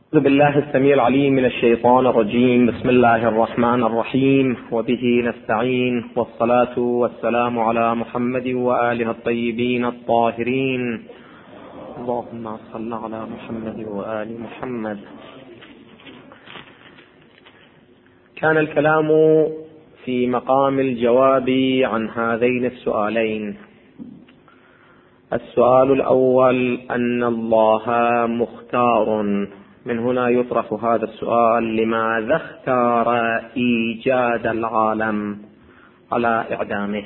أعوذ بالله السميع العليم من الشيطان الرجيم. بسم الله الرحمن الرحيم، وبه نستعين، والصلاة والسلام على محمد وآله الطيبين الطاهرين. اللهم صل على محمد وآل محمد. كان الكلام في مقام الجواب عن هذين السؤالين. السؤال الأول أن الله مختار. من هنا يطرح هذا السؤال: لماذا اختار إيجاد العالم على إعدامه؟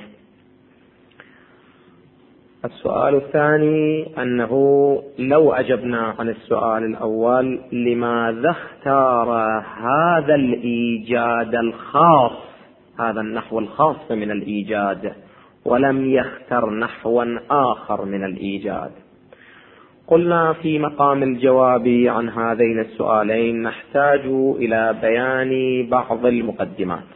السؤال الثاني أنه لو أجبنا عن السؤال الأول لماذا اختار هذا الإيجاد الخاص، هذا النحو الخاص من الإيجاد، ولم يختر نحوا آخر من الإيجاد؟ قلنا في مقام الجواب عن هذين السؤالين نحتاج إلى بيان بعض المقدمات.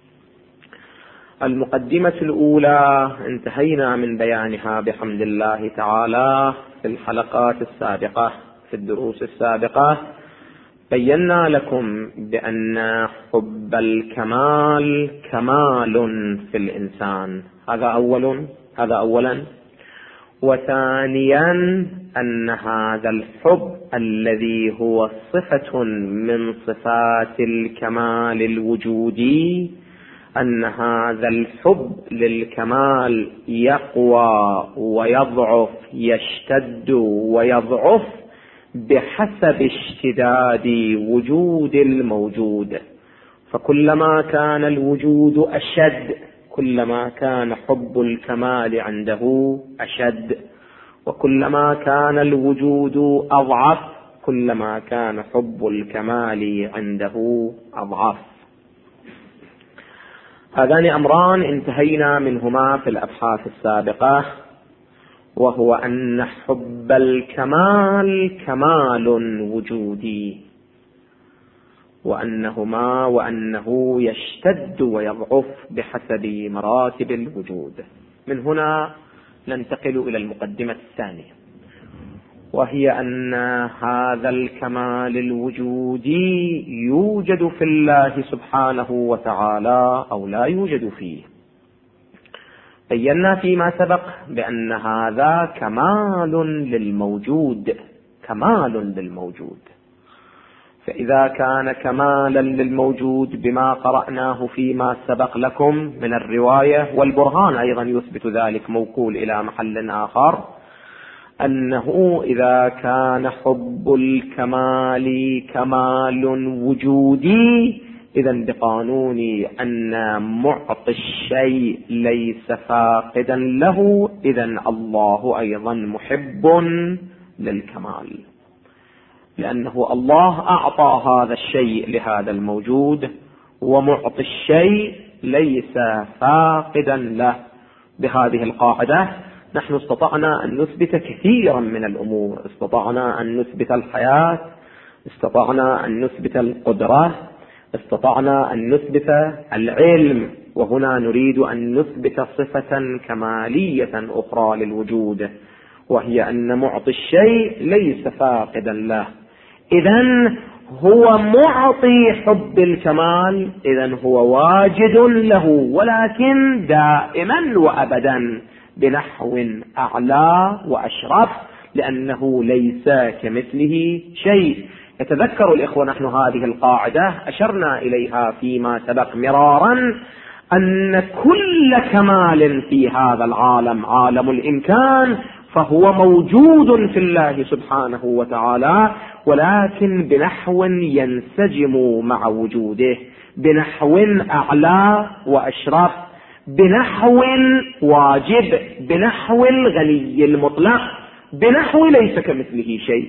المقدمة الأولى انتهينا من بيانها بحمد الله تعالى في الحلقات السابقة. في الدروس السابقة بينا لكم بأن حب الكمال كمال في الإنسان، هذا أولا. وثانيا أن هذا الحب الذي هو صفة من صفات الكمال الوجودي، أن هذا الحب للكمال يقوى ويضعف، يشتد ويضعف بحسب اشتداد وجود الموجود. فكلما كان الوجود أشد كلما كان حب الكمال عنده أشد، وكلما كان الوجود أضعف كلما كان حب الكمال عنده أضعف. هذان أمران انتهينا منهما في الأبحاث السابقة، وهو أن حب الكمال كمال وجودي، وأنه يشتد ويضعف بحسب مراتب الوجود. من هنا ننتقل إلى المقدمة الثانية، وهي أن هذا الكمال الوجودي يوجد في الله سبحانه وتعالى أو لا يوجد فيه. بينا فيما سبق بأن هذا كمال للموجود، فإذا كان كمالا للموجود بما قرأناه فيما سبق لكم من الرواية، والبرهان أيضا يثبت ذلك موكول إلى محل آخر، أنه إذا كان حب الكمال كمال وجودي، إذن بقانون أن معطي الشيء ليس فاقدا له، إذن الله أيضا محب للكمال، لأنه الله أعطى هذا الشيء لهذا الموجود، ومعطي الشيء ليس فاقدا له. بهذه القاعدة نحن استطعنا أن نثبت كثيرا من الأمور. استطعنا أن نثبت الحياة، استطعنا أن نثبت القدرة، استطعنا أن نثبت العلم، وهنا نريد أن نثبت صفة كمالية أخرى للوجود، وهي أن معطي الشيء ليس فاقدا له، إذن هو معطي حب الكمال، إذن هو واجد له، ولكن دائما وأبدا بنحو أعلى وأشرف، لأنه ليس كمثله شيء. يتذكر الإخوة نحن هذه القاعدة أشرنا إليها فيما سبق مرارا، أن كل كمال في هذا العالم عالم الإمكان، فهو موجود في الله سبحانه وتعالى، ولكن بنحو ينسجم مع وجوده، بنحو أعلى وأشرف، بنحو واجب، بنحو الغني المطلق، بنحو ليس كمثله شيء.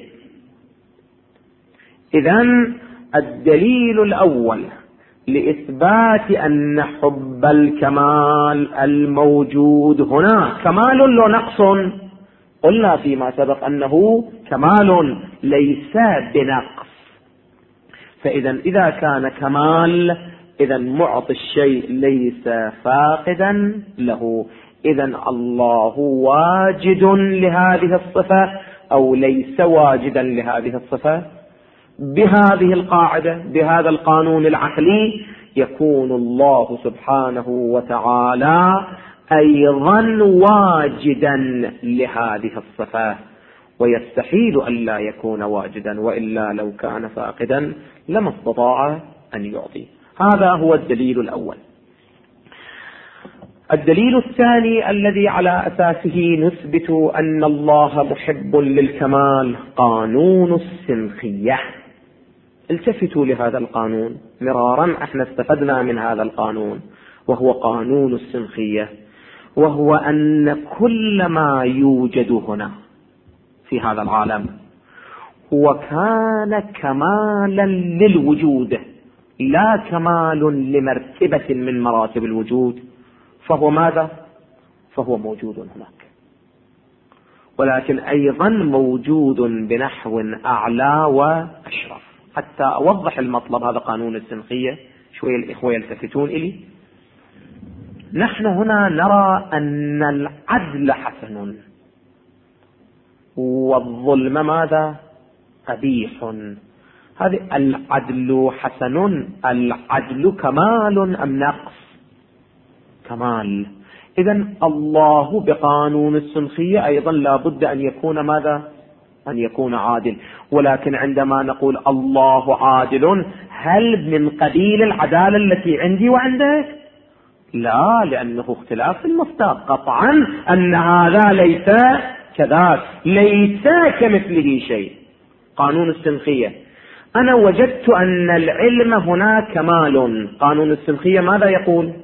إذن الدليل الأول لإثبات أن حب الكمال الموجود هنا كمال لا نقص، قلنا فيما سبق أنه كمال ليس بنقص. إذا كان كمال، إذا معطي الشيء ليس فاقدا له، إذا الله واجد لهذه الصفة أو ليس واجدا لهذه الصفة؟ بهذه القاعدة بهذا القانون العقلي يكون الله سبحانه وتعالى أيضا واجدا لهذه الصفة، ويستحيل أن لا يكون واجدا، وإلا لو كان فاقدا لما استطاع أن يعطي. هذا هو الدليل الأول. الدليل الثاني الذي على أساسه نثبت أن الله محب للكمال قانون السنخية. التفتوا لهذا القانون مرارا، احنا استفدنا من هذا القانون، وهو قانون السنخية، وهو أن كل ما يوجد هنا في هذا العالم هو كان كمالا للوجود لا كمال لمرتبة من مراتب الوجود، فهو ماذا؟ فهو موجود هناك، ولكن أيضا موجود بنحو أعلى وأشرف. حتى أوضح المطلب، هذا قانون السنخية، شوية الإخوة يلتفتون إلي. نحن هنا نرى أن العدل حسن والظلم ماذا؟ قبيح. هذه العدل حسن، العدل كمال أم نقص؟ كمال. إذن الله بقانون السنخية أيضا لا بد أن يكون ماذا؟ أن يكون عادل. ولكن عندما نقول الله عادل، هل من قبيل العدالة التي عندي وعندك؟ لا، لأنه اختلاف في المصداق. قطعا أن هذا ليس كذاك، ليس كمثله شيء. قانون السنخية، أنا وجدت أن العلم هنا كمال. قانون السنخية ماذا يقول؟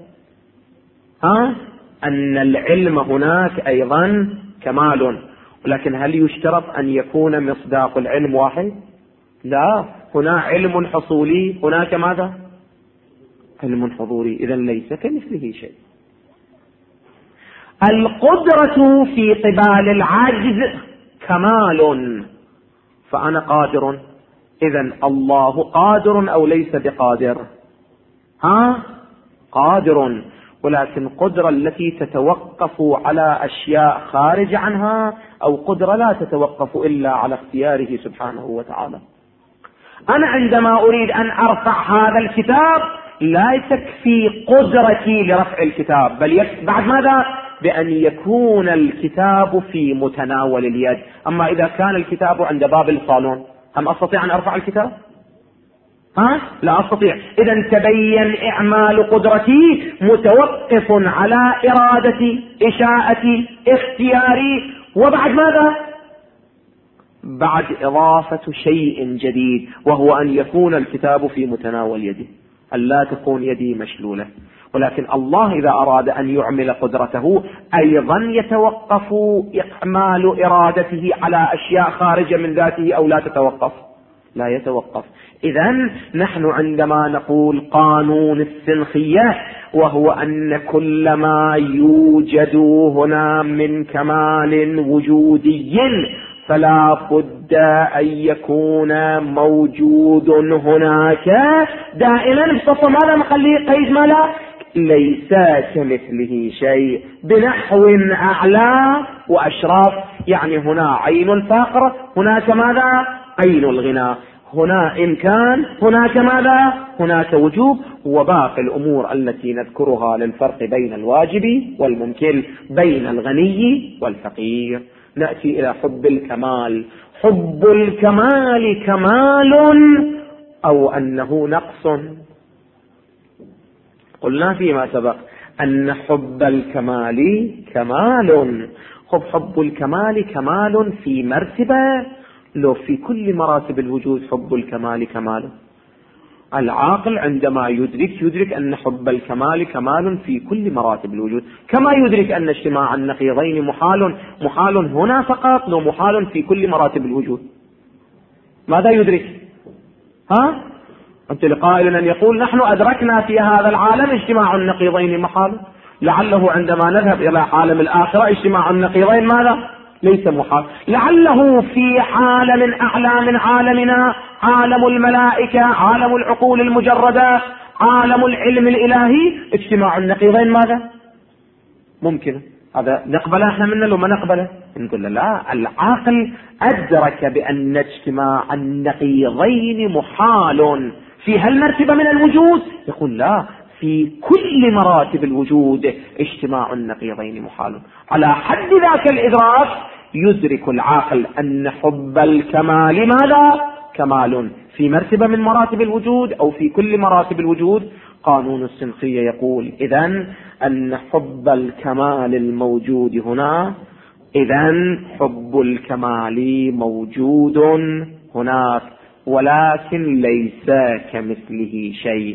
أن العلم هناك أيضا كمال. ولكن هل يشترط أن يكون مصداق العلم واحد؟ لا، هنا علم حصولي، هناك ماذا؟ علم حضوري. إذن ليس كمثله شيء. القدرة في قبال العجز كمال، فأنا قادر. إذن الله قادر أو ليس بقادر؟ قادر، ولكن قدرة التي تتوقف على أشياء خارج عنها، أو قدرة لا تتوقف إلا على اختياره سبحانه وتعالى. أنا عندما أريد أن أرفع هذا الكتاب لا تكفي قدرتي لرفع الكتاب، بل بعد ماذا؟ بأن يكون الكتاب في متناول اليد. أما إذا كان الكتاب عند باب الصالون، هل أستطيع أن أرفع الكتاب؟ لا أستطيع. إذن تبين إعمال قدرتي متوقف على إرادتي، إشاءتي، اختياري، وبعد ماذا؟ بعد إضافة شيء جديد، وهو أن يكون الكتاب في متناول يدي، أن لا تكون يدي مشلولة. ولكن الله إذا أراد أن يعمل قدرته أيضا يتوقف إعمال إرادته على أشياء خارجة من ذاته، أو لا تتوقف؟ لا يتوقف. إذن نحن عندما نقول قانون السنخية، وهو أن كل ما يوجد هنا من كمال وجودي فلا بد أن يكون موجود هناك دائما بصفة ماذا نخليه قيد ماذا؟ ليس كمثله شيء، بنحو أعلى وأشراف. يعني هنا عين الفقر، هناك ماذا؟ عين الغنى. هنا إمكان، هناك ماذا؟ هناك وجوب. وباقي الأمور التي نذكرها للفرق بين الواجب والممكن، بين الغني والفقير. نأتي إلى حب الكمال. حب الكمال كمال أو أنه نقص؟ قلنا فيما سبق أن حب الكمال كمال. حب الكمال كمال في مرتبة، لو في كل مراتب الوجود حب الكمال كمال. العاقل عندما يدرك أن حب الكمال كمال في كل مراتب الوجود، كما يدرك أن اجتماع النقيضين محال هنا فقط، لو محال في كل مراتب الوجود. ماذا يدرك؟ أنت لقائل أن يقول نحن أدركنا في هذا العالم اجتماع النقيضين محال، لعله عندما نذهب إلى عالم الآخرة اجتماع النقيضين ماذا؟ ليس محال. لعله في عالم أعلى من عالمنا، عالم الملائكة، عالم العقول المجردة، عالم العلم الإلهي، اجتماع النقيضين ماذا؟ ممكن. هذا نقبله احنا منه لو ما نقبله؟ نقول لا، العاقل أدرك بأن اجتماع النقيضين محال في هالمرتبة من الوجود. يقول لا، في كل مراتب الوجود اجتماع النقيضين محال. على حد ذاك الإدراك يدرك العاقل أن حب الكمال ماذا؟ كمال في مرتبة من مراتب الوجود أو في كل مراتب الوجود. قانون السنخية يقول إذن أن حب الكمال الموجود هنا، إذن حب الكمال موجود هناك، ولكن ليس كمثله شيء،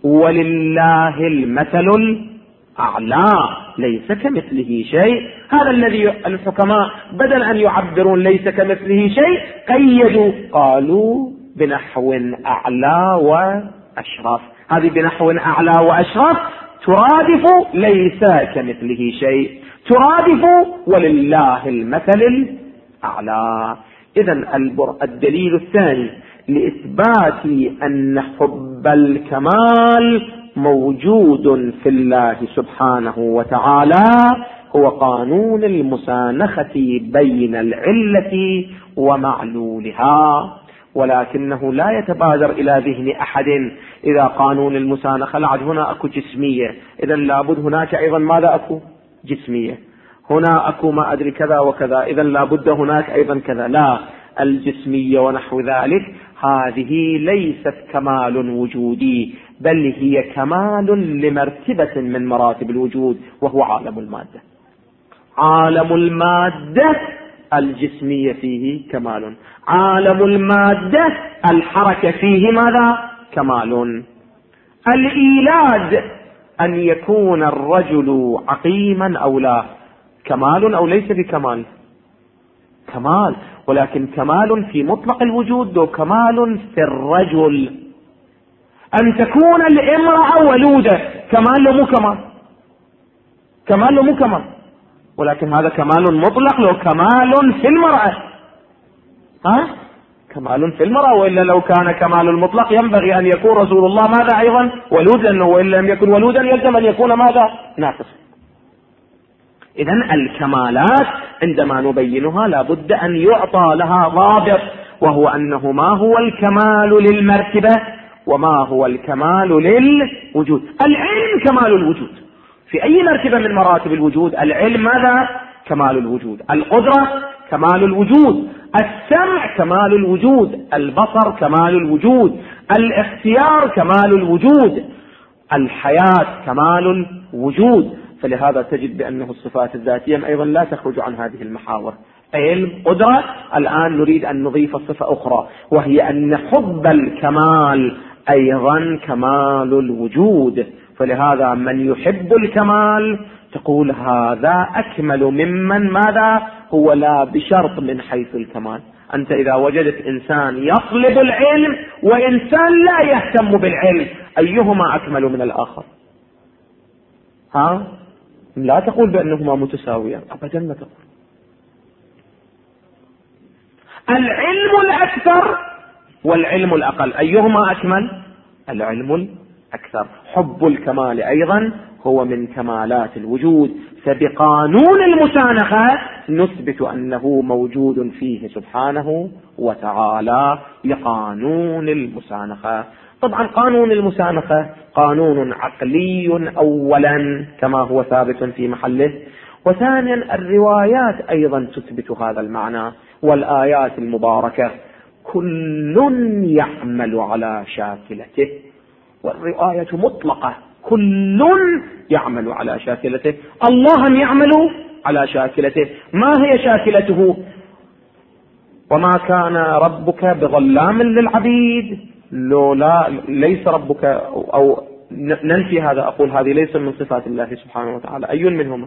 ولله المثل الأعلى، ليس كمثله شيء. هذا الذي الحكماء بدل أن يعبرون ليس كمثله شيء قيدوا، قالوا بنحو أعلى وأشرف. هذه بنحو أعلى وأشرف ترادف ليس كمثله شيء، ترادف ولله المثل الأعلى. إذن الدليل الثاني لإثبات أن حب الكمال موجود في الله سبحانه وتعالى هو قانون المسانخة بين العلة ومعلولها. ولكنه لا يتبادر إلى ذهن أحد إذا قانون المسانخة لعد هنا أكو جسمية، إذن لابد هناك أيضا ماذا أكو؟ جسمية. هنا أكو ما أدري كذا وكذا، إذن لابد هناك أيضا كذا. لا، الجسمية ونحو ذلك هذه ليست كمال وجودي، بل هي كمال لمرتبة من مراتب الوجود، وهو عالم المادة. عالم المادة الجسمية فيه كمال، عالم المادة الحركة فيه ماذا؟ كمال. الإيلاد أن يكون الرجل عقيما أو لا، كمال أو ليس بكمال؟ كمال، ولكن كمال في مطلق الوجود وكمال في الرجل. أن تكون الامرأة ولودة كمال لو مو كمال؟ كمال لو مو كمال؟ ولكن هذا كمال مطلق لو كمال في المرأة. كمال في المرأة، وإلا لو كان كمال المطلق ينبغي أن يكون رسول الله ماذا أيضا؟ ولود، لأنه وإن لم يكن ولودا يلزم أن يكون ماذا؟ ناقص. إذن الكمالات عندما نبينها لابد أن يعطى لها ضابط، وهو أنه ما هو الكمال للمرتبة وما هو الكمال للوجود. العلم كمال الوجود في أي مرتبة من مراتب الوجود. العلم ماذا؟ كمال الوجود. القدرة كمال الوجود. السمع كمال الوجود. البصر كمال الوجود. الاختيار كمال الوجود. الحياة كمال الوجود. فلهذا تجد بأنه الصفات الذاتية أيضا لا تخرج عن هذه المحاور. علم، قدرة. الآن نريد أن نضيف صفة أخرى، وهي أن حب الكمال أيضا كمال الوجود. فلهذا من يحب الكمال تقول هذا أكمل ممن ماذا؟ هو لا بشرط من حيث الكمال. أنت إذا وجدت إنسان يطلب العلم وإنسان لا يهتم بالعلم، أيهما أكمل من الآخر؟ لا تقول بأنهما متساويان، أبدا ما تقول. العلم الأكثر والعلم الأقل، أيهما أكمل؟ العلم الأكثر. حب الكمال أيضا هو من كمالات الوجود، فبقانون المسانخة نثبت أنه موجود فيه سبحانه وتعالى لقانون المسانخة. طبعا قانون المسانخة قانون عقلي أولا كما هو ثابت في محله، وثانيا الروايات أيضا تثبت هذا المعنى، والآيات المباركة كل يعمل على شاكلته، والرواية مطلقة كل يعمل على شاكلته. الله يعمل على شاكلته. ما هي شاكلته؟ وما كان ربك بظلام للعبيد. لو لا ليس ربك، أو ننفي هذا، أقول هذه ليس من صفات الله سبحانه وتعالى. أي منهما؟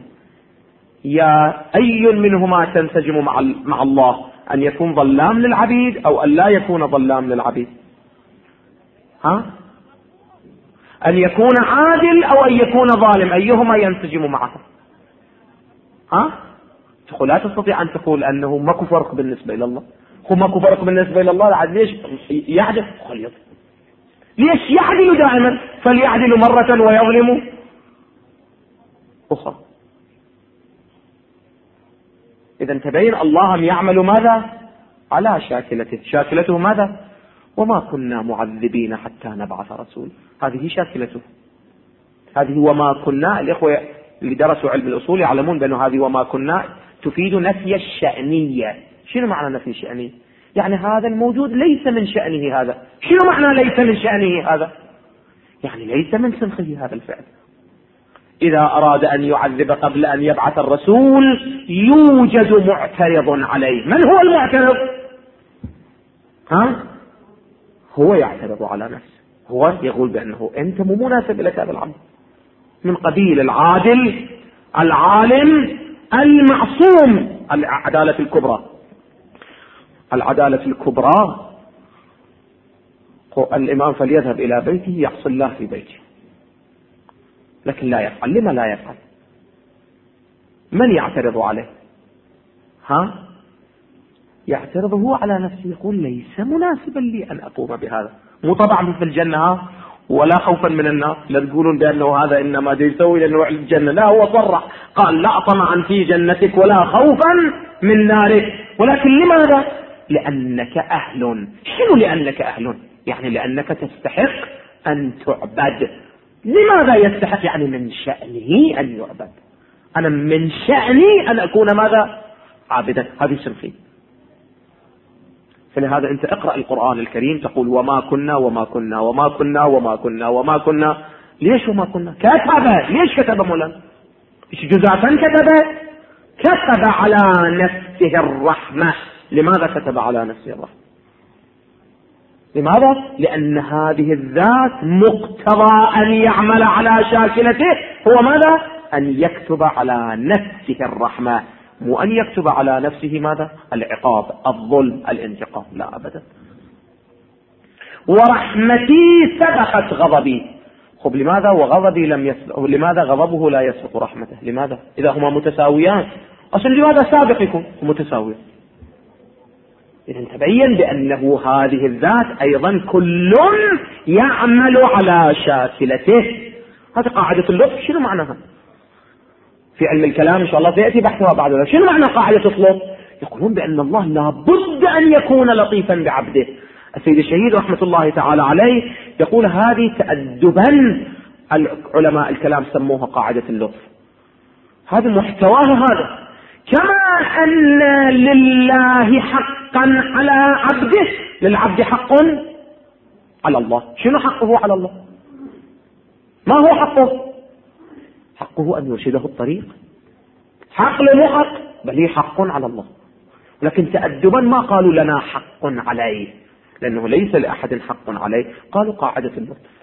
أي منهما تنسجم مع الله؟ أن يكون ظلام للعبيد أو أن لا يكون ظلام للعبيد؟ أن يكون عادل أو أن يكون ظالم، أيهما ينسجم معه؟ تقول لا تستطيع أن تقول أنه ماكو فرق بالنسبة إلى الله. هو ماكو فرق بالنسبة إلى الله، ليش يعدل؟ ليش يعدل دائما؟ فليعدل مرة ويظلم أخرى. إذا تبين الله يعمل ماذا؟ على شاكلته. شاكلته ماذا؟ وما كنا معذبين حتى نبعث رسول. هذه شاكلته، هذه وما كنا. الإخوة اللي درسوا علم الأصول يعلمون بأن هذه وما كنا تفيد نفي الشأنية. شنو معنى نفي الشأنية؟ يعني هذا الموجود ليس من شأنه هذا. شنو معنى ليس من شأنه هذا؟ يعني ليس من سنخه هذا الفعل. إذا أراد أن يعذب قبل أن يبعث الرسول يوجد معترض عليه. من هو المعترض؟ هو يعترض على نفسه، هو يقول بأنه أنت مو مناسب لك هذا العمل، من قبيل العادل العالم المعصوم. العدالة الكبرى، العدالة الكبرى الإمام فليذهب إلى بيته يعصي الله في بيته، لكن لا يفعل. لما لا يفعل؟ من يعترض عليه؟ يعترض هو على نفسه، يقول ليس مناسبا لي أن أقوم بهذا. مو طبعا في الجنة ولا خوفا من النار. لا تقولون بأنه هذا إنما يسوي لأنه الجنة، لا، هو صرح قال لا طمعا في جنتك ولا خوفا من نارك. ولكن لماذا؟ لأنك أهل. شنو لأنك أهل؟ يعني لأنك تستحق أن تعبد. لماذا يستحق؟ يعني من شأنه أن يعبد. أنا من شأني أن أكون ماذا؟ عابدا. هذه سنخي. فلهذا أنت اقرأ القرآن الكريم تقول وما كنا وما كنا وما كنا وما كنا وما كنا. ليش وما كنا؟ كتب. ليش كتب مولانا؟ ايش جزافا كتب على نفسه الرحمة. لماذا كتب على نفسه الرحمة؟ لماذا؟ لأن هذه الذات مقتضى أن يعمل على شاكلته هو ماذا؟ أن يكتب على نفسه الرحمة، مو أن يكتب على نفسه ماذا؟ العقاب، الظلم، الانتقام. لا أبدا. ورحمتي سبقت غضبي. خب لماذا وغضبي لم يسبق؟ لماذا غضبه لا يسبق رحمته؟ لماذا إذا هما متساويان؟ أصلا لماذا سابق يكون متساوي؟ إذا تبين بأنه هذه الذات أيضا كل يعمل على شاكلته. هذه قاعدة اللطف. شنو معناها؟ في علم الكلام إن شاء الله سيأتي بحثها بعد ذلك. شنو معنى قاعدة اللطف؟ يقولون بأن الله لابد أن يكون لطيفا بعبده. السيد الشهيد رحمة الله تعالى عليه يقول هذه تأدبا علماء الكلام سموها قاعدة اللطف. هذا محتواها هذا. كما أن لله حقا على عبده، للعبد حق على الله. شنو حقه على الله؟ ما هو حقه؟ حقه أن يرشده الطريق. حق مو حق، بل هي حق على الله. لكن تأدبا ما قالوا لنا حق عليه، لأنه ليس لأحد حق عليه. قالوا قاعدة اللطف.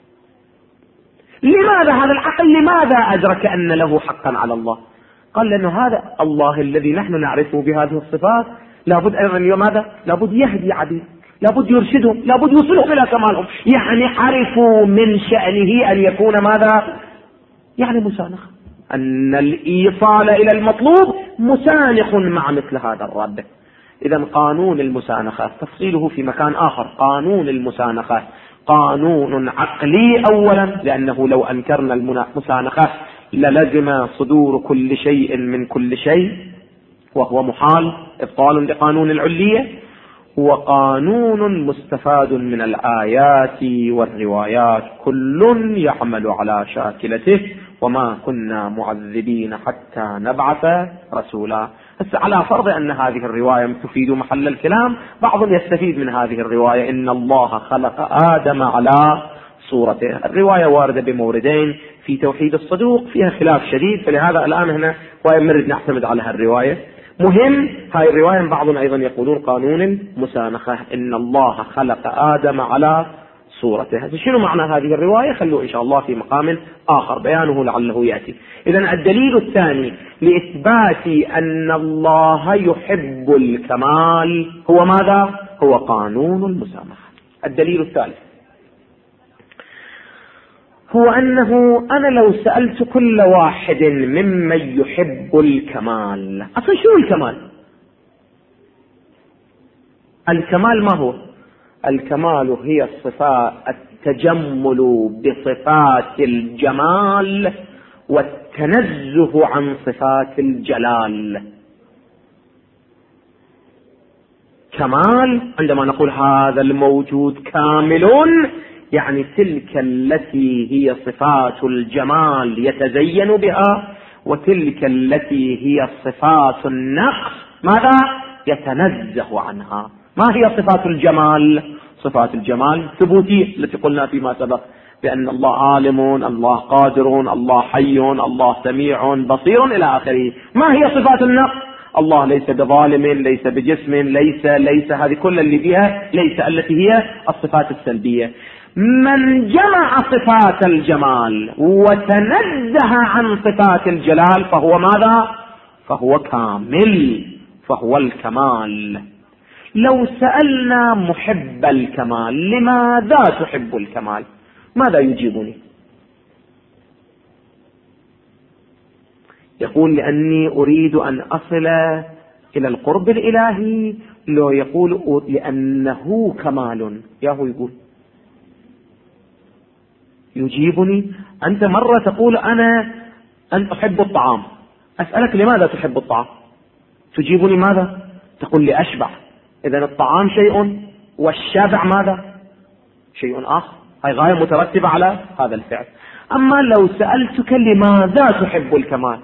لماذا هذا العقل لماذا أدرك أن له حقا على الله؟ قال لأنه هذا الله الذي نحن نعرفه بهذه الصفات لابد أيضا ماذا؟ لابد يهدي عبيد، لابد يرشدهم، لابد يوصلهم إلى كمالهم. يعني عرفوا من شأنه أن يكون ماذا؟ يعني مسانخ، أن الإيصال إلى المطلوب مسانخ مع مثل هذا الرب. إذا قانون المسانخة تفصيله في مكان آخر. قانون المسانخة قانون عقلي أولا، لأنه لو أنكرنا المسانخة للزم صدور كل شيء من كل شيء، وهو محال، إبطال لقانون العلية. هو قانون مستفاد من الآيات والروايات. كل يعمل على شاكلته وما كنا معذبين حتى نبعث رسولا. على فرض أن هذه الرواية تفيد محل الكلام، بعض يستفيد من هذه الرواية إن الله خلق آدم على صورته. الرواية واردة بموردين في توحيد الصدوق، فيها خلاف شديد، فلهذا الآن هنا ونريد نعتمد على هالرواية. مهم هاي الرواية. بعضهم أيضا يقولون قانون المسانخة إن الله خلق آدم على صورته. شنو معنى هذه الرواية؟ خلوا إن شاء الله في مقام آخر بيانه لعله يأتي. إذن الدليل الثاني لإثبات أن الله يحب الكمال هو ماذا؟ هو قانون المسامحة. الدليل الثالث هو أنه أنا لو سألت كل واحد ممن يحب الكمال، أصلا شنو الكمال؟ الكمال ما هو؟ الكمال هي الصفات، التجمل بصفات الجمال والتنزه عن صفات الجلال. كمال عندما نقول هذا الموجود كامل، يعني تلك التي هي صفات الجمال يتزين بها، وتلك التي هي صفات النقص ماذا؟ يتنزه عنها. ما هي صفات الجمال؟ صفات الجمال ثبوتية التي قلنا فيما سبق بأن الله عالم، الله قادر، الله حي، الله سميع بصير إلى آخره. ما هي صفات النقص؟ الله ليس بظالم، ليس بجسم، ليس هذه كل اللي فيها ليس، التي هي الصفات السلبية. من جمع صفات الجمال وتنزه عن صفات الجلال فهو ماذا؟ فهو كامل، فهو الكمال. لو سألنا محب الكمال لماذا تحب الكمال، ماذا يجيبني؟ يقول لأني أريد أن أصل إلى القرب الإلهي. لو يقول لأنه كمال، ياهو يقول يجيبني. أنت مرة تقول أنا أحب الطعام، أسألك لماذا تحب الطعام؟ تجيبني ماذا؟ تقول لي أشبع. إذن الطعام شيء والشبع ماذا؟ شيء آخر، هاي غاية مترتبة على هذا الفعل. أما لو سألتك لماذا تحب الكمال،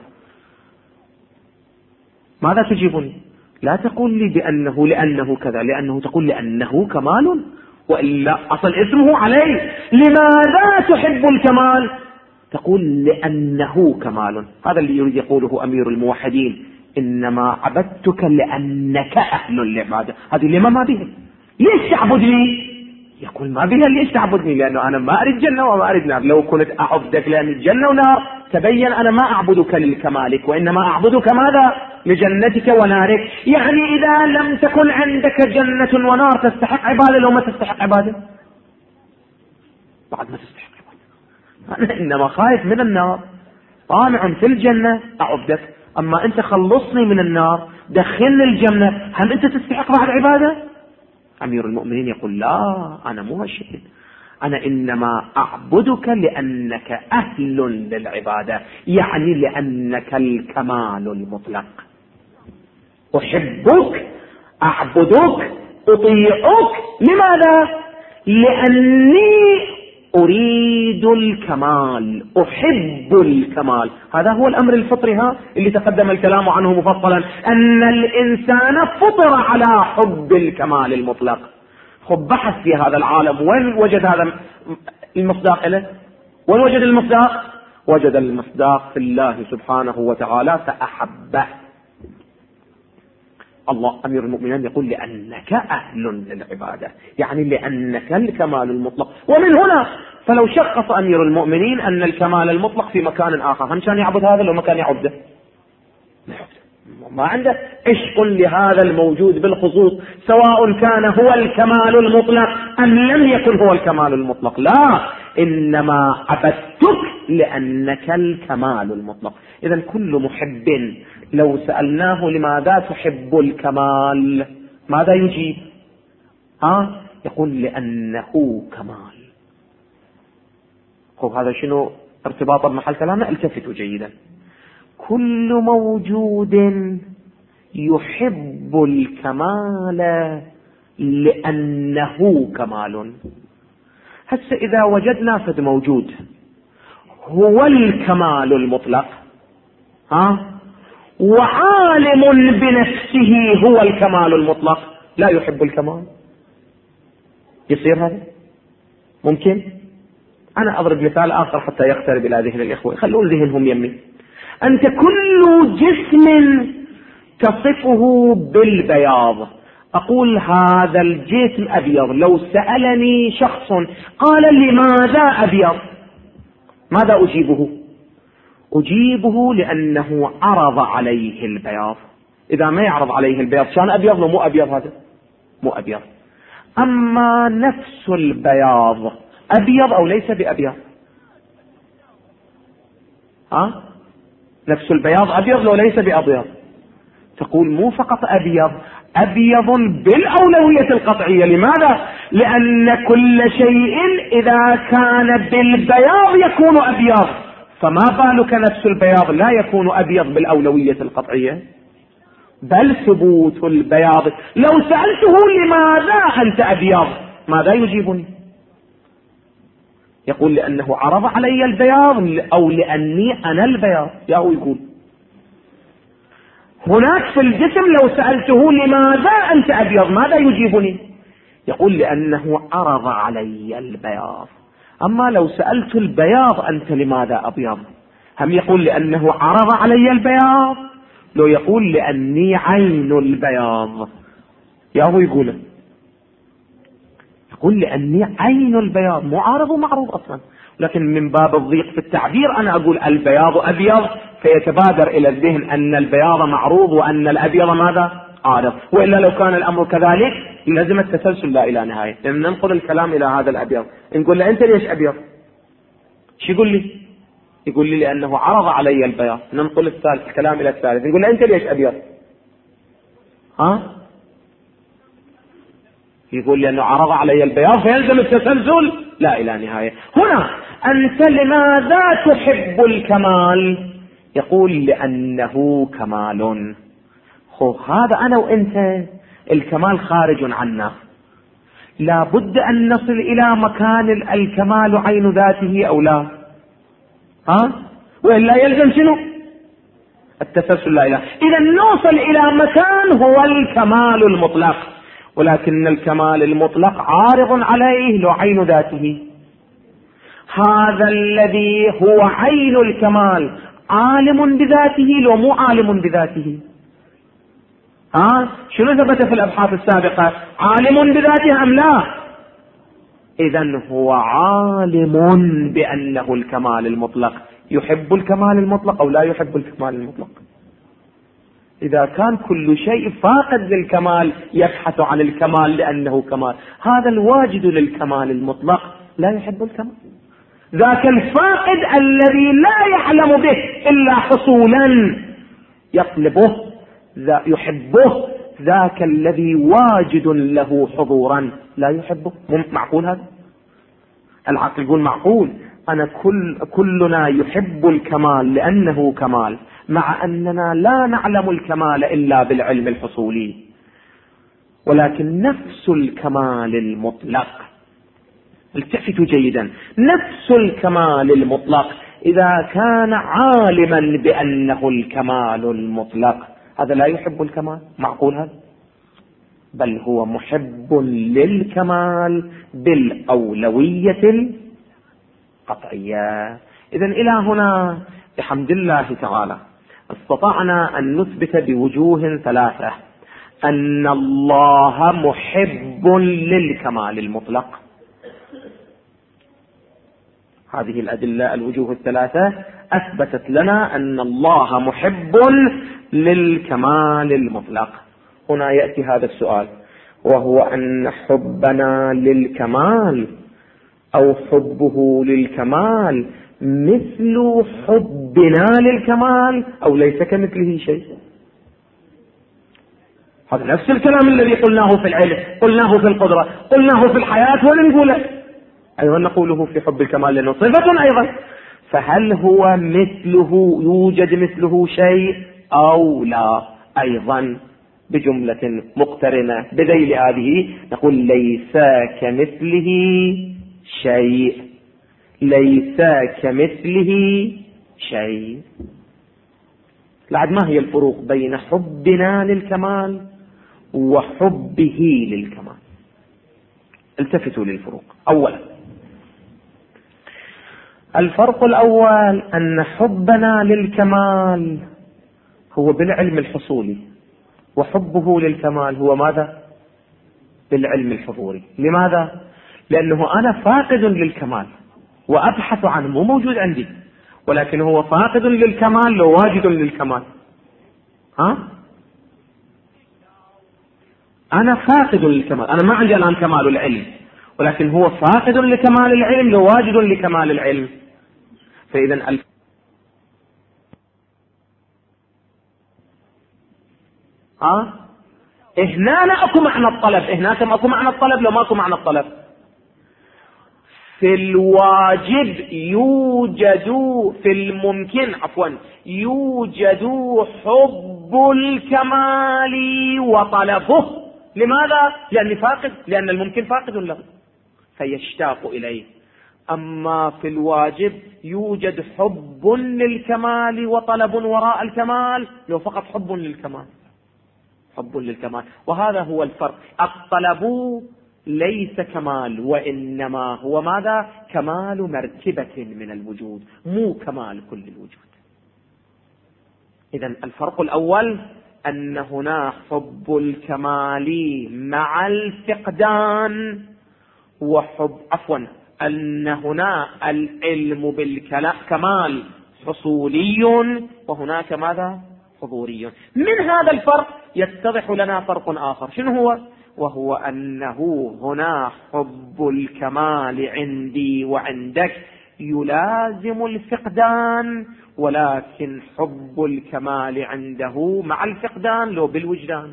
ماذا تجيبني؟ لا تقول لي بأنه لأنه كذا، لأنه تقول لأنه كمال، وإلا أصل اسمه عليه. لماذا تحب الكمال؟ تقول لأنه كمال. هذا اللي يريد يقوله أمير الموحدين: إنما عبدتك لأنك أهل للعبادة. هذه لما ما بها، ليش تعبدني؟ يقول ما بها ليش تعبدني، لأنه أنا ما أريد جنة وما أريد نار. لو كنت أعبدك لأن الجنة ونار تبين أنا ما أعبدك للكمالك، وإنما أعبدك ماذا؟ لجنتك ونارك. يعني إذا لم تكن عندك جنة ونار تستحق عبادة لو ما تستحق عبادة؟ بعد ما تستحق عبادة. أنا إنما خايف من النار، طامع في الجنة أعبدك. أما أنت خلصني من النار، دخلني الجنة، هل أنت تستحق بعد عبادة؟ أمير المؤمنين يقول لا، أنا مو هالشيء، أنا إنما أعبدك لأنك أهل للعبادة، يعني لأنك الكمال المطلق. أحبك، أعبدك، أطيعك. لماذا؟ لأني أريد الكمال، أحب الكمال. هذا هو الأمر الفطري اللي تقدم الكلام عنه مفصلا، أن الإنسان فطر على حب الكمال المطلق. خب بحث في هذا العالم، وين وجد هذا المصداق له؟ وين وجد المصداق؟ وجد المصداق في الله سبحانه وتعالى فأحبه. الله أمير المؤمنين يقول لأنك أهل للعبادة، يعني لأنك الكمال المطلق. ومن هنا فلو شخص أمير المؤمنين أن الكمال المطلق في مكان آخر، هم كان يعبد هذا لو ما كان يعبده؟ ما عنده عشق لهذا الموجود بالخصوص، سواء كان هو الكمال المطلق أم لم يكن هو الكمال المطلق. لا، إنما عبدتك لأنك الكمال المطلق. إذن كل محب لو سألناه لماذا تحب الكمال ماذا يجيب؟ يقول لأنه كمال. خب هذا شنو ارتباطا بمحل كلامنا؟ التفتوا جيدا. كل موجود يحب الكمال لأنه كمال. هسه إذا وجدنا فد موجود هو الكمال المطلق، وعالم بنفسه هو الكمال المطلق، لا يحب الكمال، يصير هذا ممكن؟ أنا أضرب مثال آخر حتى يقترب إلى ذهن الإخوة، خلون ذهنهم يمي. أنت كل جسم تصفه بالبياض، أقول هذا الجسم أبيض. لو سألني شخص قال لماذا أبيض، ماذا أجيبه؟ أجيبه لأنه عرض عليه البياض. إذا ما يعرض عليه البياض كان أبيض، مو أبيض، هذا مو أبيض. أما نفس البياض أبيض أو ليس بأبيض؟ نفس البياض أبيض لو ليس بأبيض؟ تقول مو فقط أبيض، أبيض بالأولوية القطعية. لماذا؟ لأن كل شيء إذا كان بالبياض يكون أبيض، فما بالك نفس البياض لا يكون أبيض بالأولوية القطعية؟ بل ثبوت البياض. لو سألته لماذا أنت أبيض ماذا يجيبني؟ يقول لأنه عرض علي البياض أو لأني أنا البياض. هو يقول هناك في الجسم لو سألته لماذا أنت أبيض ماذا يجيبني؟ يقول لأنه عرض علي البياض. أما لو سألت البياض أنت لماذا أبيض، هم يقول لأنه عرض علي البياض، لو يقول لأني عين البياض. هو يقول لأني عين البياض، مو عارض ومعروض أصلا، لكن من باب الضيق في التعبير أنا أقول البياض أبيض، فيتبادر إلى الذهن أن البياض معروض وأن الأبيض ماذا؟ عارض. وإلا لو كان الأمر كذلك لازم التسلسل لا إلى نهاية. لأن ننقل الكلام إلى هذا الأبيض، نقول له أنت ليش أبيض؟ شو يقول لي؟ يقول لي لأنه عرض علي البياض. ننقل الكلام إلى الثالث، نقول له أنت ليش أبيض؟ يقول لأنه عرض علي البياض فيلزم التسلسل لا إلى نهاية. هنا أنت لماذا تحب الكمال؟ يقول لأنه كمال. هذا أنا وأنت الكمال خارج عنا، لا بد أن نصل إلى مكان الكمال عين ذاته أو لا، وإلا يلزم شنو؟ التسلسل لا إله. إذا نوصل إلى مكان هو الكمال المطلق، ولكن الكمال المطلق عارض عليه لو عين ذاته. هذا الذي هو عين الكمال عالم بذاته لو مو عالم بذاته؟ شنو ثبت في الأبحاث السابقة؟ عالم بذاته أم لا؟ إذن هو عالم بأنه الكمال المطلق. يحب الكمال المطلق أو لا يحب الكمال المطلق؟ إذا كان كل شيء فاقد للكمال يبحث عن الكمال لأنه كمال، هذا الواجد للكمال المطلق لا يحب الكمال. ذاك الفاقد الذي لا يعلم به إلا حصولا يطلبه يحبه، ذاك الذي واجد له حضورا لا يحبه. معقول هذا؟ العقل يقول معقول. كلنا يحب الكمال لأنه كمال، مع أننا لا نعلم الكمال إلا بالعلم الحصولي. ولكن نفس الكمال المطلق، التفتوا جيدا، نفس الكمال المطلق إذا كان عالما بأنه الكمال المطلق هذا لا يحب الكمال. معقول هذا؟ بل هو محب للكمال بالأولوية القطعية. إذن إلى هنا بحمد الله تعالى استطعنا أن نثبت بوجوه ثلاثة أن الله محب للكمال المطلق. هذه الأدلة الوجوه الثلاثة أثبتت لنا أن الله محب للكمال المطلق. هنا يأتي هذا السؤال، وهو أن حبنا للكمال أو حبه للكمال مثل حبنا للكمال أو ليس كمثله شيء. هذا نفس الكلام الذي قلناه في العلم، قلناه في القدرة، قلناه في الحياة، ونقوله أيضا نقوله في حب الكمال لأنه صفة أيضا. فهل هو مثله، يوجد مثله شيء أو لا؟ أيضا بجملة مقترنة بذيل هذه نقول ليس كمثله شيء، ليس كمثله شيء. لعد ما هي الفروق بين حبنا للكمال وحبه للكمال؟ التفتوا للفروق. أولا الفرق الأول أن حبنا للكمال هو بالعلم الحصولي، وحبه للكمال هو ماذا؟ بالعلم الحضوري. لماذا؟ لأنه أنا فاقد للكمال وأبحث عنه، مو موجود عندي، ولكن هو فاقد للكمال لو واجد للكمال. أنا فاقد للكمال، أنا ما عندي الآن كمال العلم، ولكن هو فاقد لكمال العلم لو واجد لكمال العلم. فإذا هنا أكو معنى الطلب، هناك أكو معنى الطلب لو ما أكو معنى الطلب. في الواجب يوجد، في الممكن يوجد حب الكمال وطلبه. لماذا؟ لأن الممكن فاقد له فيشتاق إليه. أما في الواجب يوجد حب للكمال وطلب وراء الكمال، لو فقط حب للكمال. وهذا هو الفرق. الطلب ليس كمال، وإنما هو ماذا؟ كمال مرتبة من الوجود، مو كمال كل الوجود. إذن الفرق الأول أن هنا حب الكمال مع الفقدان، أن هنا العلم بالكمال حصولي، وهناك ماذا؟ حضوري. من هذا الفرق يتضح لنا فرق آخر. شنو هو؟ وهو أنه هنا حب الكمال عندي وعندك يلازم الفقدان، ولكن حب الكمال عنده مع الفقدان لو بالوجدان.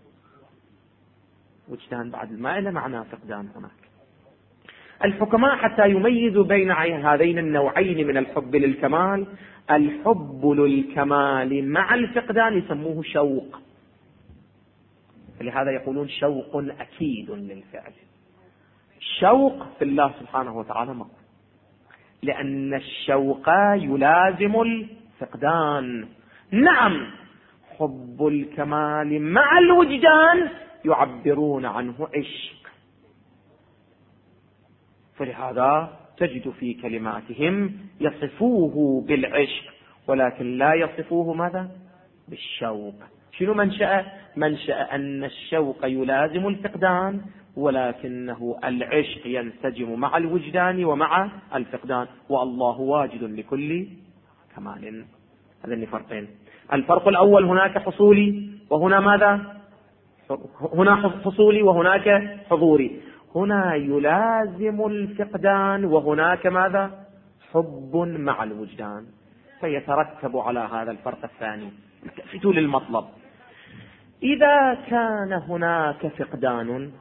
وجدان بعد ما إلى معنى فقدان هناك. الحكماء حتى يميزوا بين هذين النوعين من الحب للكمال، الحب للكمال مع الفقدان يسموه شوق، فلهذا يقولون شوق أكيد للفعل. شوق في الله سبحانه وتعالى مقبول، لأن الشوق يلازم الفقدان. نعم، حب الكمال مع الوجدان يعبرون عنه عشق، فلهذا تجد في كلماتهم يصفوه بالعشق، ولكن لا يصفوه ماذا؟ بالشوق. شنو منشأ أن الشوق يلازم الفقدان، ولكنه العشق ينسجم مع الوجدان ومع الفقدان، والله واجد لكل كمال. هذين فرقين. الفرق الأول هناك حصولي وهنا ماذا؟ هنا حصولي وهناك حضوري. هنا يلازم الفقدان وهناك ماذا؟ حب مع الوجدان. فيترتب على هذا الفرق الثاني. التفتوا للمطلب. إذا كان هناك فقدان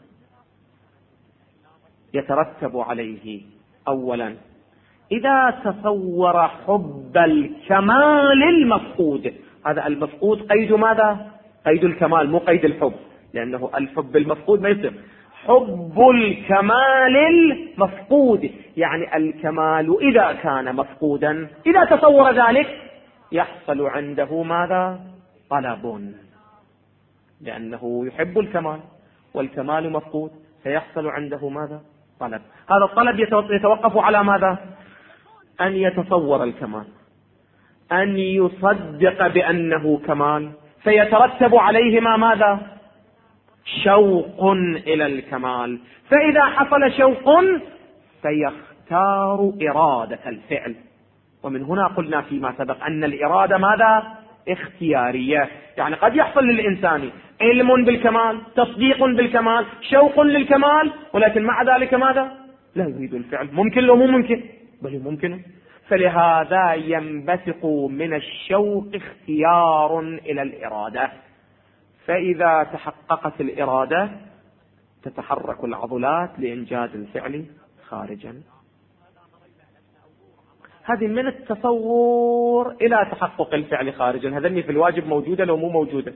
يترتب عليه أولا إذا تصور حب الكمال المفقود. هذا المفقود قيد ماذا؟ قيد الكمال، مو قيد الحب، لأنه الحب المفقود ما يصير. حب الكمال المفقود يعني الكمال إذا كان مفقودا، إذا تصور ذلك يحصل عنده ماذا؟ طلب، لأنه يحب الكمال والكمال مفقود، فيحصل عنده ماذا؟ طلب. هذا الطلب يتوقف على ماذا؟ أن يتصور الكمال، أن يصدق بأنه كمال، فيترتب عليهما ماذا؟ شوق إلى الكمال. فإذا حصل شوق فيختار إرادة الفعل. ومن هنا قلنا فيما سبق أن الإرادة ماذا؟ اختيارية. يعني قد يحصل للإنسان علم بالكمال، تصديق بالكمال، شوق للكمال، ولكن مع ذلك ماذا؟ لا يريد الفعل. ممكن لو مو ممكن؟ بل ممكن. فلهذا ينبثق من الشوق اختيار إلى الإرادة. فإذا تحققت الإرادة تتحرك العضلات لإنجاز الفعل خارجا. هذه من التصور إلى تحقق الفعل خارجا. هذني في الواجب موجودة لو مو موجودة؟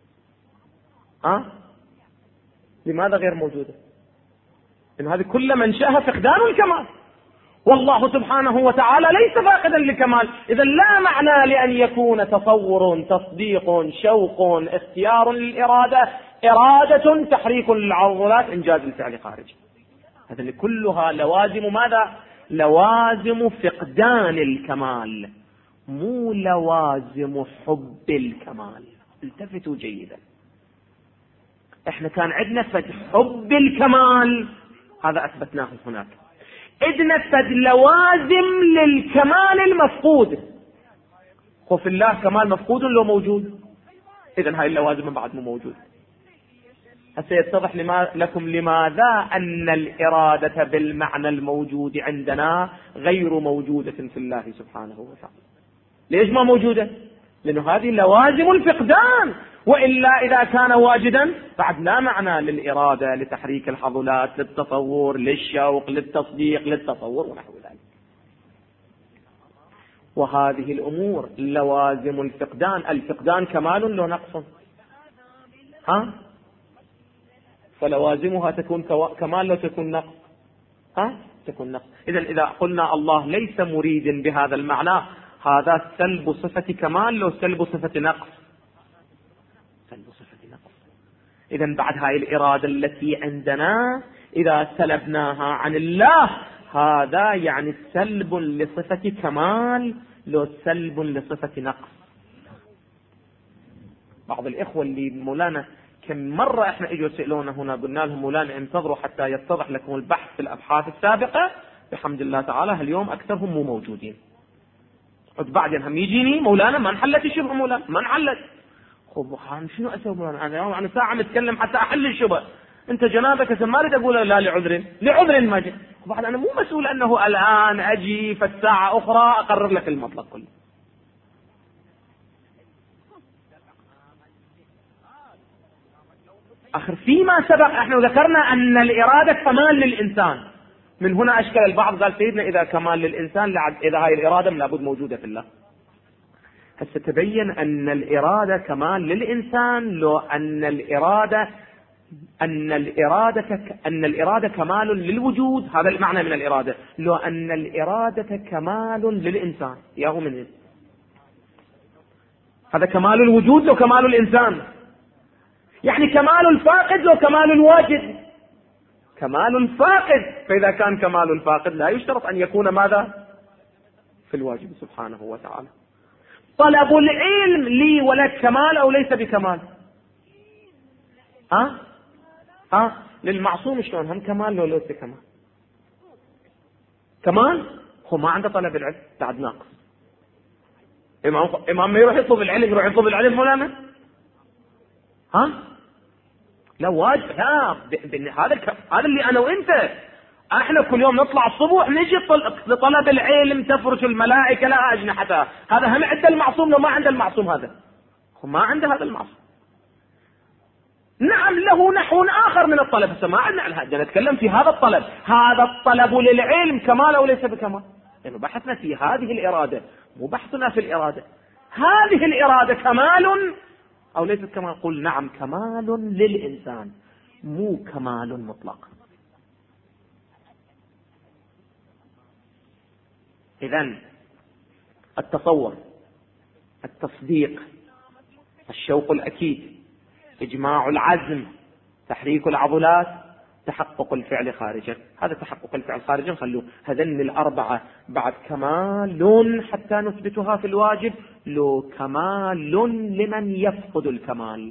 لماذا غير موجودة؟ إن هذه كل منشأها فقدان الكمال، والله سبحانه وتعالى ليس فاقدا للكمال. إذا لا معنى لأن يكون تصور، تصديق، شوق، اختيار للإرادة، إرادة، تحريك للعضلات، إنجاز الفعل خارجي. هذه كلها لوازم ماذا؟ لوازم فقدان الكمال، مو لوازم حب الكمال. التفتوا جيدا. احنا كان عندنا حب الكمال، هذا أثبتناه هناك. إذن فد لوازم للكمال المفقود. خوف الله كمال مفقود لو موجود، إذن هاي اللوازم بعد مو موجود. هسه يتضح لكم لماذا أن الإرادة بالمعنى الموجود عندنا غير موجودة في الله سبحانه وتعالى. ليش ما موجودة؟ لأنه هذه لوازم الفقدان، وإلا إذا كان واجدا بعد لا معنى للإرادة، لتحريك الحظلات، للتصور، للشوق، للتصديق، للتصور ونحو ذلك. وهذه الأمور لوازم الفقدان. الفقدان كمال لو نقص، فلوازمها تكون كمال لو تكون نقص، تكون نقص. إذا قلنا الله ليس مريد بهذا المعنى، هذا سلب صفة كمال لو سلب صفة نقص، سلب صفة نقص. إذا بعد هاي الإرادة التي عندنا إذا سلبناها عن الله، هذا يعني سلب لصفة كمال لو سلب لصفة نقص. بعض الإخوة اللي مولانا كم مرة احنا اجوا سئلونا هنا، قلنا لهم مولانا انتظروا حتى يتضح لكم البحث في الأبحاث السابقة، بحمد الله تعالى اليوم أكثرهم مو موجودين. بعدين هم يجيني مولانا ما انحلت الشبهة، مولانا ما انحلت. خب شنو أسوي مولانا؟ أنا ساعة متكلم حتى أحل الشبهة، أنت جنابك ما أريد أقول لا لعذر ما جاء. وبعد أنا مو مسؤول أنه الآن أجي في الساعة أخرى أقرر لك المطلب كله. آخر فيما سبق احنا ذكرنا أن الإرادة كمال للإنسان، من هنا أشكل البعض قال سيدنا إذا كمال للإنسان إذا هاي الإرادة لابد موجودة في الله. هسه تبين أن الإرادة كمال للإنسان لو أن الإرادة كمال للوجود. هذا المعنى من الإرادة، لو أن الإرادة كمال للإنسان ياهو من هذا كمال الوجود لو كمال الإنسان، يعني كمال الفاقد لو كمال الواجد. كمال الفاقد، فإذا كان كمال الفاقد لا يشترط أن يكون ماذا في الواجب سبحانه وتعالى. طلب العلم لي ولك كمال أو ليس بكمال؟ للمعصوم شلون هم كمال لو ليس كمال؟ كمال هو ما عنده طلب العلم بعد ناقص. إمام ما يروح يطلب العلم، يروح يطلب العلم مولانا لا واجب. هذا اللي أنا وإنت احنا كل يوم نطلع الصبح نجي لطلب العلم، تفرش الملائكة لا أجنحتها. هذا هم عند المعصوم لو ما عند المعصوم؟ هذا هو ما عنده هذا المعصوم. نعم له نحو آخر من الطلب، بس ما عندنا نتكلم في هذا الطلب. هذا الطلب للعلم كمال أو ليس بكمال؟ لأنه بحثنا في هذه الإرادة، مو بحثنا في الإرادة. هذه الإرادة كمال أو ليست كمال؟ قل نعم كمال للإنسان، مو كمال مطلق. إذن التصور، التصديق، الشوق الأكيد، إجماع العزم، تحريك العضلات، تحقق الفعل خارجا. هذا تحقق الفعل خارجا خلوه. هذن الأربعة بعد كمال حتى نثبتها في الواجب، لو كمال لمن يفقد الكمال.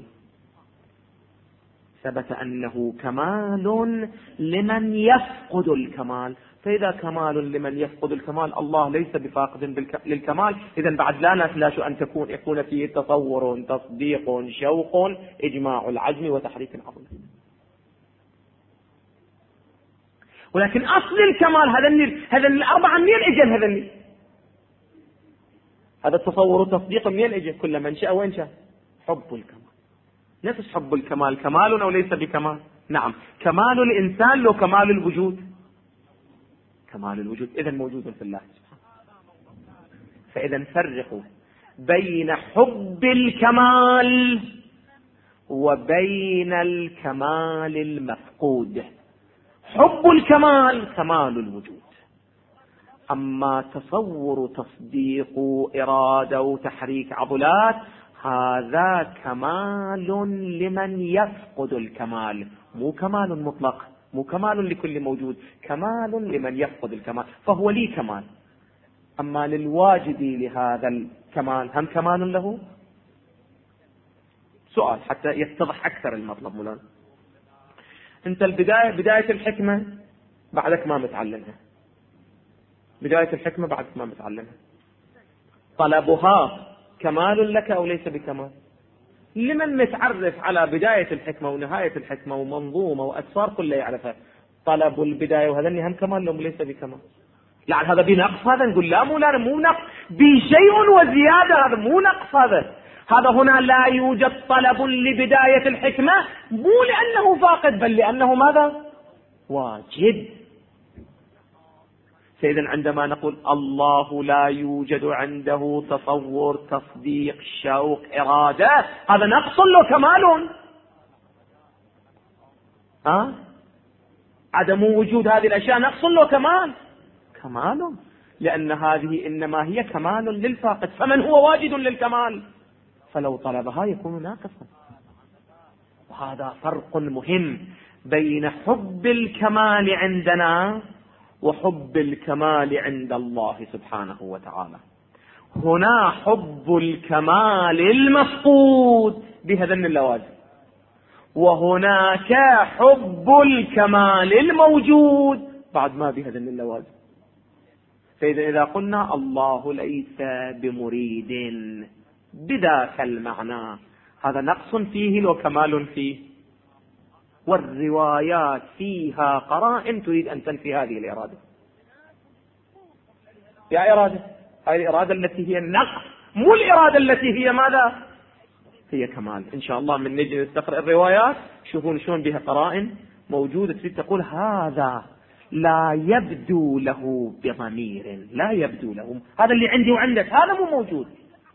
ثبت أنه كمال لمن يفقد الكمال، فإذا كمال لمن يفقد الكمال الله ليس بفاقد للكمال، إذا بعد لا نتلاشى أن يكون فيه تصور، تصديق، شوق، إجماع العزم، وتحريك العضل. ولكن أصل الكمال هذا الأربعة منين إجل؟ هذا التصور والتصديق منين إجل؟ كل من شاء وين شاء. حب الكمال، نفس حب الكمال كمال أو ليس بكمال؟ نعم كمال الإنسان لو كمال الوجود، كمال الوجود إذا موجود في الله سبحانه. فإذا فرقوا بين حب الكمال وبين الكمال المفقود. حب الكمال كمال الوجود، أما تصور، تصديق، إرادة وتحريك عضلات هذا كمال لمن يفقد الكمال، مو كمال مطلق، مو كمال لكل موجود، كمال لمن يفقد الكمال، فهو لي كمال. أما للواجد لهذا الكمال هم كمال له؟ سؤال حتى يتضح أكثر المطلب مولانا. أنت بداية الحكمة بعدك ما متعلمها، بداية الحكمة بعدك ما متعلمها، طلبها كمال لك أو ليس بكمال؟ لمن متعرف على بداية الحكمة ونهاية الحكمة ومنظومة وأسفار كلها يعرفها، طلب البداية وهذا هم كمال لهم ليس بكمال؟ يعني هذا بنقص، هذا نقول لا مو نقص، بشيء وزيادة، هذا مو نقص. هذا هنا لا يوجد طلب لبداية الحكمة، مو لأنه فاقد بل لأنه ماذا؟ واجد. فإذا عندما نقول الله لا يوجد عنده تصور، تصديق، شوق، إرادة، هذا نقص له كمال. عدم وجود هذه الأشياء نقص له كمال، لأن هذه إنما هي كمال للفاقد، فمن هو واجد للكمال فلو طلبها يكون ناقصا. وهذا فرق مهم بين حب الكمال عندنا وحب الكمال عند الله سبحانه وتعالى. هنا حب الكمال المفقود بهذين اللوازم، وهناك حب الكمال الموجود بعد ما بهذين اللوازم. فإذا إذا قلنا الله ليس بمريد بذاك المعنى، هذا نقص فيه وكمال فيه، والروايات فيها قرائن تريد أن تنفي هذه الإرادة. يا إرادة، هذه الإرادة التي هي النقص، مو الإرادة التي هي ماذا؟ هي كمال. إن شاء الله من نجي نستقرأ الروايات شوفون شلون بها قرائن موجودة تريد تقول هذا لا يبدو له بضمير، لا يبدو له، هذا اللي عندي وعندك هذا مو موجود.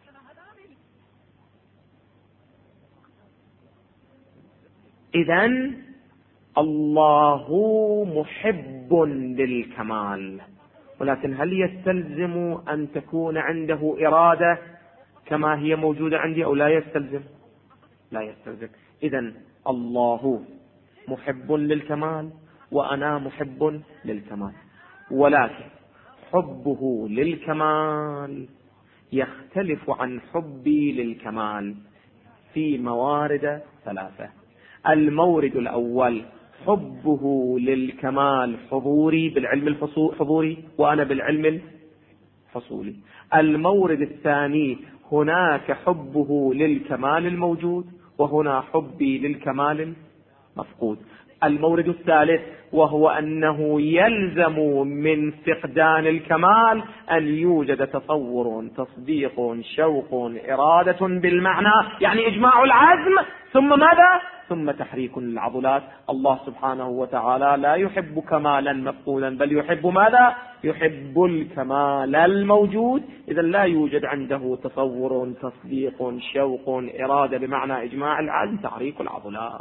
إذن الله محب للكمال، ولكن هل يستلزم أن تكون عنده إرادة كما هي موجودة عندي أو لا يستلزم؟ لا يستلزم. إذن الله محب للكمال وأنا محب للكمال، ولكن حبه للكمال يختلف عن حبي للكمال في موارد ثلاثة. المورد الأول حبه للكمال حضوري بالعلم حضوري وأنا بالعلم الحصولي. المورد الثاني هناك حبه للكمال الموجود وهنا حبي للكمال المفقود. المورد الثالث وهو أنه يلزم من فقدان الكمال أن يوجد تصور، تصديق، شوق، إرادة بالمعنى، يعني إجماع العزم، ثم ماذا؟ ثم تحريك للعضلات. الله سبحانه وتعالى لا يحب كمالا مفقودا بل يحب ماذا؟ يحب الكمال الموجود. إذا لا يوجد عنده تصور، تصديق، شوق، إرادة بمعنى إجماع العزم، تحريك العضلات.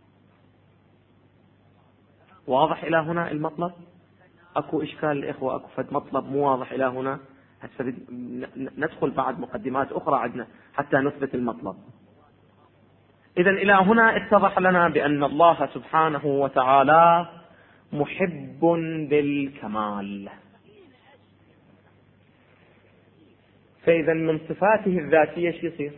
واضح إلى هنا المطلب؟ أكو إشكال الإخوة؟ أكو فد مطلب مو واضح إلى هنا؟ هسه ندخل بعد مقدمات أخرى عندنا حتى نثبت المطلب. إذن إلى هنا اتضح لنا بأن الله سبحانه وتعالى محب للكمال. فإذا من صفاته الذاتية شو يصير؟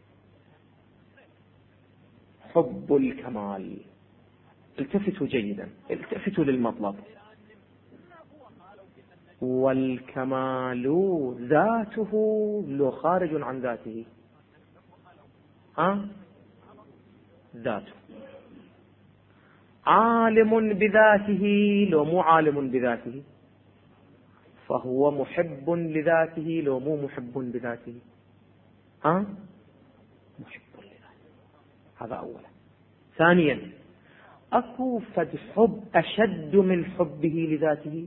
حب الكمال. التفتوا جيدا، التفتوا للمطلب. والكمال ذاته لو خارج عن ذاته، ذاته عالم بذاته لو مو عالم بذاته، فهو محب لذاته لو مو محب بذاته، محب لذاته. هذا أولا. ثانيا أكو فد حب أشد من حبه لذاته؟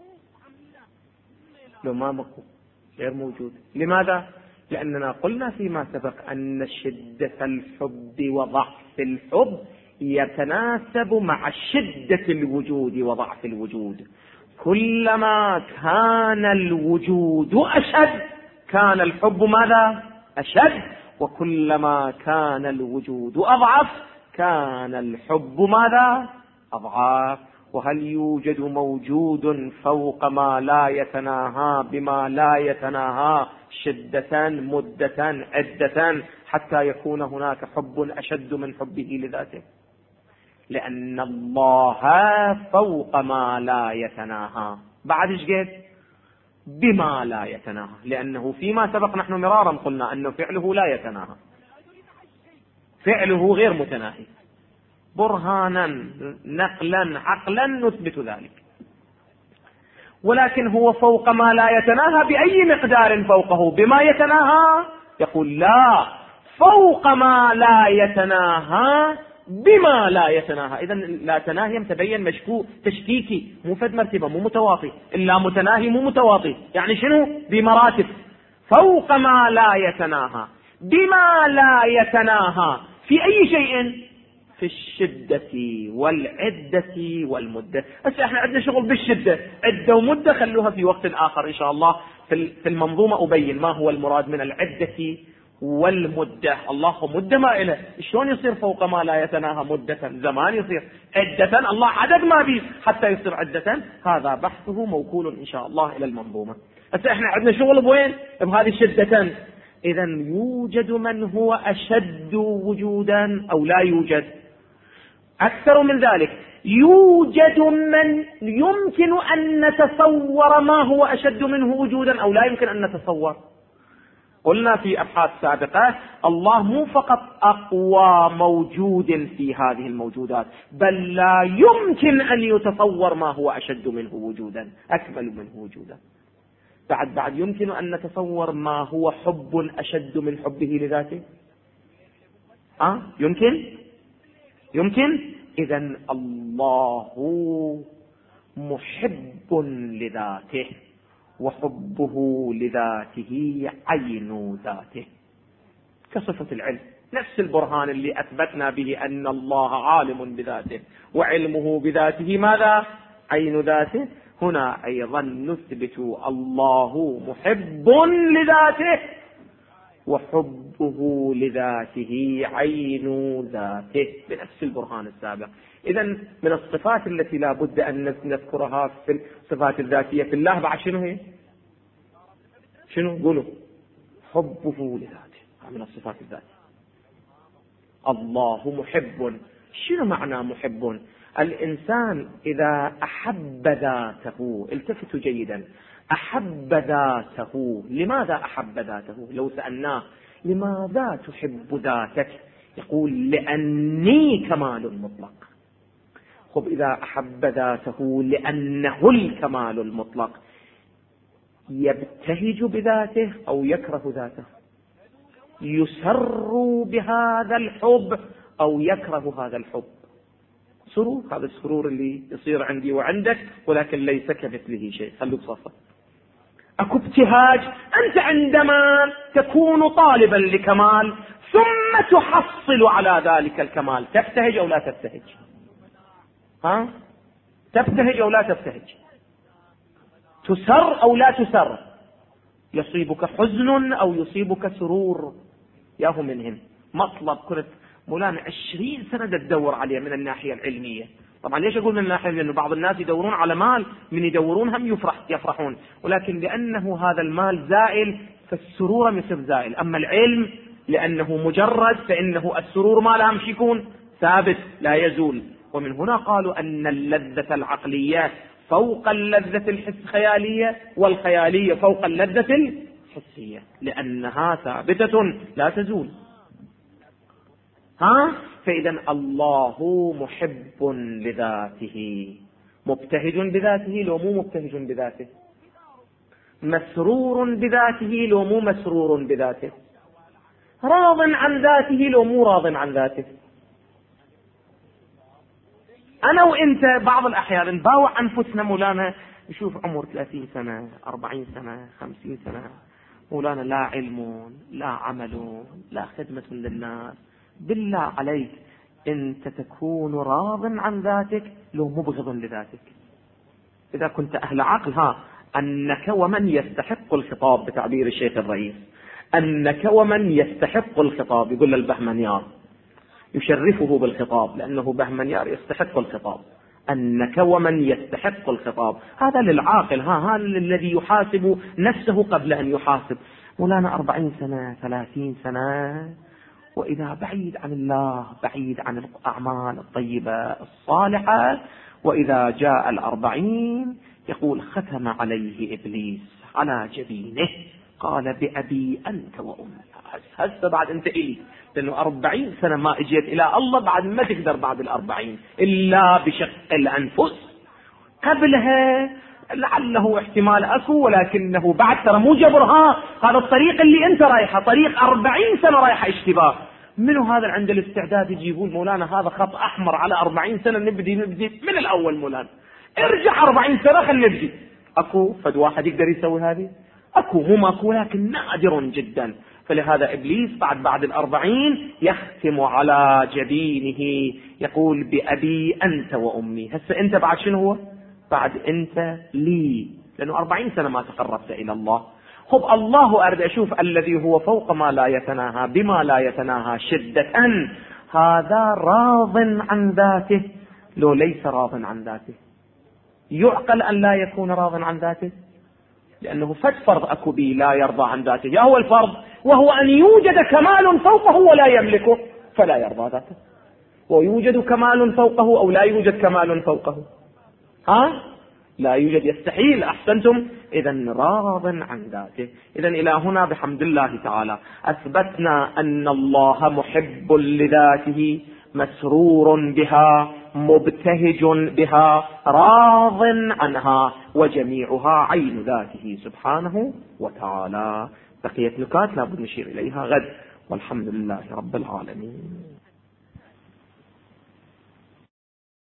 لو ما مكو غير موجود. لماذا؟ لأننا قلنا فيما سبق أن شدة الحب وضعف الحب يتناسب مع شدة الوجود وضعف الوجود. كلما كان الوجود أشد كان الحب ماذا؟ أشد، وكلما كان الوجود أضعف كان الحب ماذا؟ أضعف. وهل يوجد موجود فوق ما لا يتناهى بما لا يتناهى شدة مدة عدة حتى يكون هناك حب أشد من حبه لذاته؟ لأن الله فوق ما لا يتناهى. بعد ايش قلت؟ بما لا يتناهى، لأنه فيما سبق نحن مرارا قلنا أنه فعله لا يتناهى، فعله غير متناهي. برهانا، نقلا، عقلا نثبت ذلك. ولكن هو فوق ما لا يتناهى بأي مقدار فوقه بما يتناهى؟ يقول لا، فوق ما لا يتناهى بما لا يتناهى. إذن لا تناهي تبين مشكوك تشكيكي، مو فد مرتبة، مو متواطي، إلا متناهي مو متواطي. يعني شنو؟ بمراتب. فوق ما لا يتناهى بما لا يتناهى في أي شيء؟ في الشدة والعدة والمدة. بس احنا عندنا شغل بالشدة، عدة ومدة خلوها في وقت آخر إن شاء الله. في المنظومة أبين ما هو المراد من العدة والمدة. الله مدة ما إله، شلون يصير فوق ما لا يتناهى مدة؟ زمان يصير عدة، الله عدد ما بيه حتى يصير عدة. هذا بحثه موكول إن شاء الله إلى المنظومة. بس احنا عندنا شغل بوين؟ بهذه الشدة. إذا يوجد من هو أشد وجودا أو لا يوجد؟ أكثر من ذلك، يوجد من يمكن أن نتصور ما هو أشد منه وجودا أو لا يمكن أن نتصور. قلنا في أبحاث سابقة الله مو فقط أقوى موجود في هذه الموجودات، بل لا يمكن أن يتصور ما هو أشد منه وجودا، أكمل منه وجودا. بعد يمكن أن نتصور ما هو حب أشد من حبه لذاته. يمكن. إذن الله محب لذاته، وحبه لذاته عين ذاته كصفة العلم. نفس البرهان اللي أثبتنا به أن الله عالم بذاته وعلمه بذاته ماذا؟ عين ذاته. هنا أيضا نثبت الله محب لذاته وحبه لذاته عين ذاته بنفس البرهان السابق. إذن من الصفات التي لا بد أن نذكرها في الصفات الذاتية في الله بعد شنو هي؟ شنو قولوا؟ حبه لذاته، من الصفات الذاتية. الله محب. شنو معنى محب؟ الإنسان إذا أحب ذاته، التفتوا جيدا، أحب ذاته. لماذا أحب ذاته؟ لو سألناه لماذا تحب ذاتك يقول لأني كمال مطلق. خب إذا أحب ذاته لأنه الكمال المطلق، يبتهج بذاته أو يكره ذاته؟ يسر بهذا الحب أو يكره هذا الحب؟ سرور، هذا السرور اللي يصير عندي وعندك ولكن ليس كمثله شيء. خلوا بصفة. أكو ابتهاج، أنت عندما تكون طالبا لكمال ثم تحصل على ذلك الكمال تبتهج أو لا تبتهج؟ تبتهج أو لا تبتهج؟ تسر أو لا تسر؟ يصيبك حزن أو يصيبك سرور؟ ياهو منهم مطلب كنت مولانا 20 سنة تدور عليه من الناحية العلمية. طبعا ليش أقول من الناحية؟ لأنه بعض الناس يدورون على مال، من يدورون هم يفرحون، ولكن لأنه هذا المال زائل فالسرور يصير زائل. أما العلم لأنه مجرد فإنه السرور ما لا يمشي يكون ثابت لا يزول. ومن هنا قالوا أن اللذة العقلية فوق اللذة الخيالية، والخيالية فوق اللذة الحسية، لأنها ثابتة لا تزول. فإذا الله محب لذاته، مبتهج بذاته لو مو مبتهج بذاته، مسرور بذاته لو مو مسرور بذاته، راض عن ذاته لو مو راض عن ذاته. أنا وإنت بعض الأحيان نباوع أنفسنا مولانا، نشوف عمر 30 سنة 40 سنة 50 سنة، مولانا لا علم لا عمل لا خدمة للناس. بالله عليك أنت تكون راض عن ذاتك لو مبغض لذاتك؟ إذا كنت أهل عقل أنك ومن يستحق الخطاب بتعبير الشيخ الرئيس، أنك ومن يستحق الخطاب، يقول للبهمنيار يشرفه بالخطاب لأنه بهمنيار يستحق الخطاب، أنك ومن يستحق الخطاب. هذا للعاقل، هذا الذي يحاسب نفسه قبل أن يحاسب. مولانا 40 سنة 30 سنة وإذا بعيد عن الله، بعيد عن الأعمال الطيبة الصالحة، وإذا جاء 40 يقول ختم عليه إبليس على جبينه قال بأبي أنت وأمي. هسه بعد أنت إلي، لأنه 40 سنة ما اجيت إلى الله، بعد ما تقدر بعد 40 إلا بشق الأنفس. قبلها لعله احتمال اكو، ولكنه بعد ترى مو جبرها. هذا الطريق اللي انت رايحه طريق 40 سنة رايحه اشتباه. منو هذا عنده الاستعداد يجي يقول مولانا هذا خط احمر على 40 سنة، نبدي من الاول مولانا، ارجع 40 سنة خلينا نبدي. اكو فد واحد يقدر يسوي هذه؟ اكو، مو ماكو، لكن نادر جدا. فلهذا ابليس بعد 40 يختم على جبينه يقول بأبي انت وامي. هسه انت بعد شنو هو؟ بعد انت لي، لانه 40 سنة ما تقربت الى الله. خب الله اريد اشوف الذي هو فوق ما لا يتناهى بما لا يتناهى شدة، هذا راض عن ذاته لو ليس راض عن ذاته؟ يعقل ان لا يكون راض عن ذاته، لانه فرض اكو بي لا يرضى عن ذاته. يا هو الفرض، وهو ان يوجد كمال فوقه ولا يملكه فلا يرضى ذاته، ويوجد كمال فوقه او لا يوجد كمال فوقه، لا يوجد، يستحيل. احسنتم. اذا راض عن ذاته. اذا الى هنا بحمد الله تعالى اثبتنا ان الله محب لذاته، مسرور بها، مبتهج بها، راض عنها، وجميعها عين ذاته سبحانه وتعالى. بقية نكات لابد نشير اليها غد، والحمد لله رب العالمين.